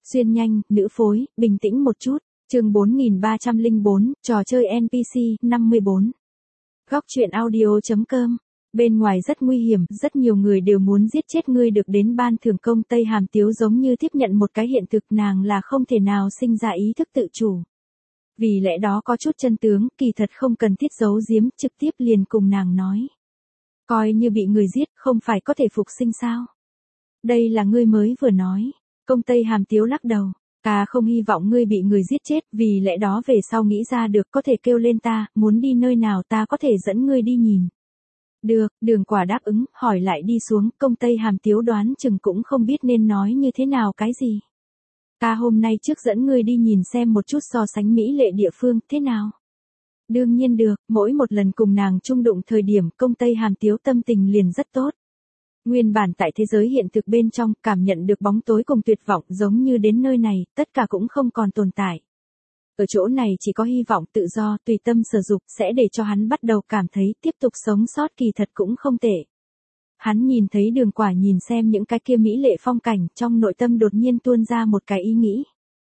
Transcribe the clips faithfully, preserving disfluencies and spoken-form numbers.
Xuyên nhanh, nữ phối, bình tĩnh một chút. Chương bốn nghìn ba trăm lẻ bốn, trò chơi en pê xê, năm mươi bốn. Góc truyện audio.com. Bên ngoài rất nguy hiểm, rất nhiều người đều muốn giết chết ngươi được đến ban thưởng công Tây Hàm Tiếu giống như tiếp nhận một cái hiện thực nàng là không thể nào sinh ra ý thức tự chủ. Vì lẽ đó có chút chân tướng, kỳ thật không cần thiết giấu giếm, trực tiếp liền cùng nàng nói. Coi như bị người giết, không phải có thể phục sinh sao? Đây là ngươi mới vừa nói. Công Tây Hàm Tiếu lắc đầu. Ta không hy vọng ngươi bị người giết chết, vì lẽ đó về sau nghĩ ra được có thể kêu lên ta, muốn đi nơi nào ta có thể dẫn ngươi đi nhìn. Được, Đường Quả đáp ứng, hỏi lại đi xuống, công Tây Hàm Tiếu đoán chừng cũng không biết nên nói như thế nào cái gì. Ta hôm nay trước dẫn ngươi đi nhìn xem một chút so sánh mỹ lệ địa phương, thế nào? Đương nhiên được, mỗi một lần cùng nàng chung đụng thời điểm công Tây Hàm Tiếu tâm tình liền rất tốt. Nguyên bản tại thế giới hiện thực bên trong, cảm nhận được bóng tối cùng tuyệt vọng giống như đến nơi này, tất cả cũng không còn tồn tại. Ở chỗ này chỉ có hy vọng tự do, tùy tâm sở dục, sẽ để cho hắn bắt đầu cảm thấy tiếp tục sống sót kỳ thật cũng không tệ. Hắn nhìn thấy Đường Quả nhìn xem những cái kia mỹ lệ phong cảnh, trong nội tâm đột nhiên tuôn ra một cái ý nghĩ.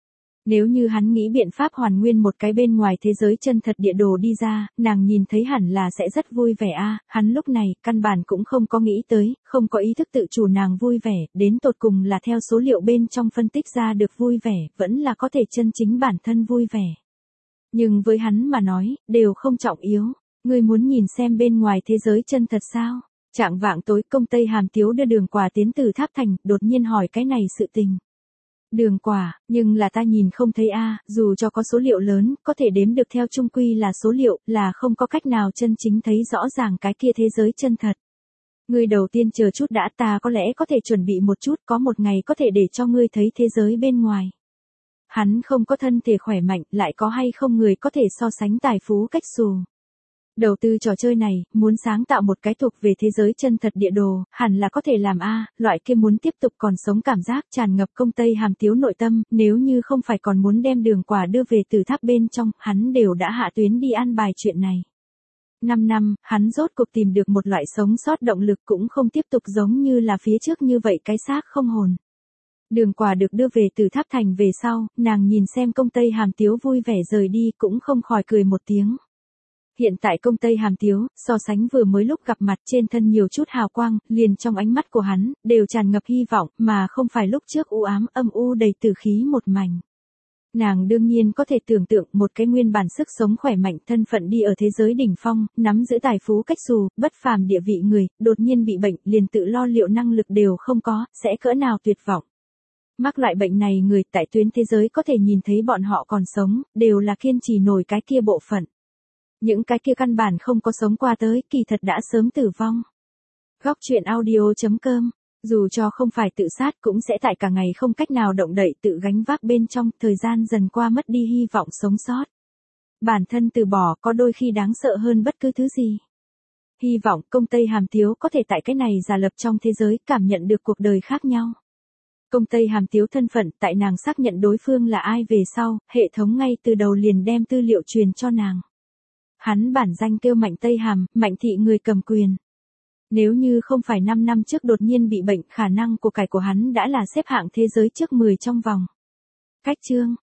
Nếu như hắn nghĩ biện pháp hoàn nguyên một cái bên ngoài thế giới chân thật địa đồ đi ra, nàng nhìn thấy hẳn là sẽ rất vui vẻ a. Hắn lúc này, căn bản cũng không có nghĩ tới, không có ý thức tự chủ nàng vui vẻ, đến tột cùng là theo số liệu bên trong phân tích ra được vui vẻ, vẫn là có thể chân chính bản thân vui vẻ. Nhưng với hắn mà nói, đều không trọng yếu, ngươi muốn nhìn xem bên ngoài thế giới chân thật sao? Trạng vạng tối công Tây Hàm Tiếu đưa Đường Quả tiến từ Tháp Thành, đột nhiên hỏi cái này sự tình. Đường Quả, nhưng là ta nhìn không thấy a, dù cho có số liệu lớn, có thể đếm được theo chung quy là số liệu, là không có cách nào chân chính thấy rõ ràng cái kia thế giới chân thật. Ngươi đầu tiên chờ chút đã, ta có lẽ có thể chuẩn bị một chút, có một ngày có thể để cho ngươi thấy thế giới bên ngoài. Hắn không có thân thể khỏe mạnh, lại có hay không người có thể so sánh tài phú cách xù. Đầu tư trò chơi này, muốn sáng tạo một cái thuộc về thế giới chân thật địa đồ, hẳn là có thể làm a, loại kia muốn tiếp tục còn sống cảm giác tràn ngập công Tây Hàm Tiếu nội tâm, nếu như không phải còn muốn đem Đường Quả đưa về từ tháp bên trong, hắn đều đã hạ tuyến đi an bài chuyện này. Năm năm, hắn rốt cuộc tìm được một loại sống sót động lực cũng không tiếp tục giống như là phía trước như vậy cái xác không hồn. Đường Quả được đưa về từ Tháp Thành về sau, nàng nhìn xem công Tây Hàm Tiếu vui vẻ rời đi cũng không khỏi cười một tiếng. Hiện tại công Tây Hàm Tiếu, so sánh vừa mới lúc gặp mặt trên thân nhiều chút hào quang, liền trong ánh mắt của hắn, đều tràn ngập hy vọng, mà không phải lúc trước u ám âm u đầy tử khí một mảnh. Nàng đương nhiên có thể tưởng tượng một cái nguyên bản sức sống khỏe mạnh thân phận đi ở thế giới đỉnh phong, nắm giữ tài phú cách xù, bất phàm địa vị người, đột nhiên bị bệnh, liền tự lo liệu năng lực đều không có, sẽ cỡ nào tuyệt vọng. Mắc loại bệnh này người tại tuyến thế giới có thể nhìn thấy bọn họ còn sống, đều là kiên trì nổi cái kia bộ phận. Những cái kia căn bản không có sống qua tới, kỳ thật đã sớm tử vong. Góc truyện audio.com. Dù cho không phải tự sát cũng sẽ tại cả ngày không cách nào động đậy tự gánh vác bên trong, thời gian dần qua mất đi hy vọng sống sót. Bản thân từ bỏ có đôi khi đáng sợ hơn bất cứ thứ gì. Hy vọng công Tây Hàm Tiếu có thể tại cái này giả lập trong thế giới cảm nhận được cuộc đời khác nhau. Công Tây Hàm Tiếu thân phận tại nàng xác nhận đối phương là ai về sau, hệ thống ngay từ đầu liền đem tư liệu truyền cho nàng. Hắn bản danh kêu Mạnh Tây Hàm, Mạnh thị người cầm quyền. Nếu như không phải năm năm trước đột nhiên bị bệnh, khả năng của cải của hắn đã là xếp hạng thế giới trước mười trong vòng. Cách chương,